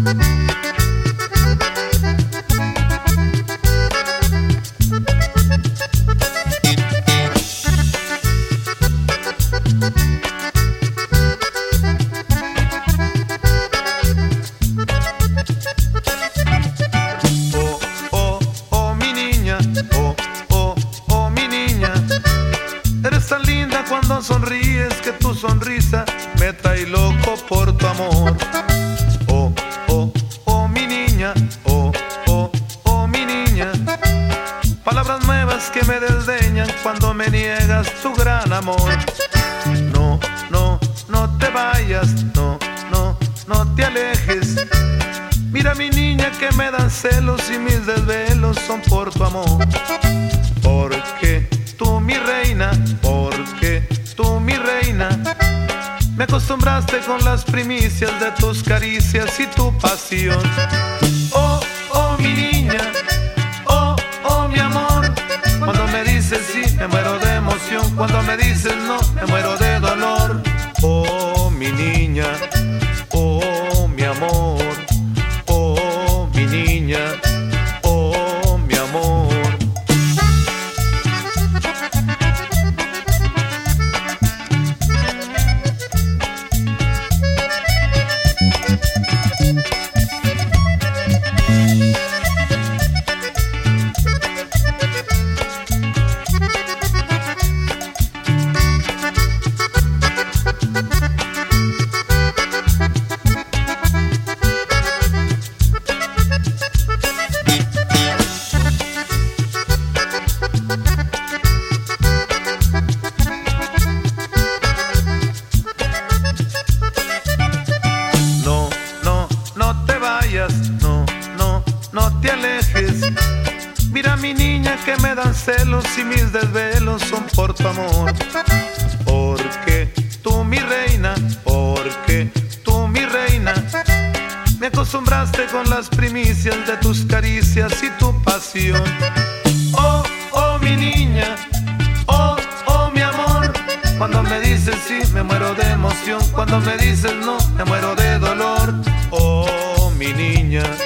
Eres tan linda cuando sonríes que tu sonrisa me trae loco por tu amor. Oh, oh, oh, mi niña, oh, oh, oh, mi niña. Palabras nuevas que me desdeñan cuando me niegas tu gran amor. No, no, no te vayas, no, no, no te alejes. Mira mi niña que me dan celos y mis desvelos son por tu amor. Porque tú mi reina, porque tú mi reina, me acostumbraste con las primicias de tus caricias y tu pasión. Oh, oh mi niña, oh, oh mi amor, cuando me dices sí me muero de emoción, cuando me dices no me muero de dolor. Oh mi niña, oh mi amor, oh mi niña, oh mi amor. No, no, no te alejes. Mira mi niña que me dan celos y mis desvelos son por tu amor. Porque tú mi reina, porque tú mi reina, me acostumbraste con las primicias de tus caricias y tu pasión. Oh, oh mi niña, oh, oh mi amor, cuando me dices sí me muero de emoción, cuando me dices no me muero de dolor. Oh mi niña,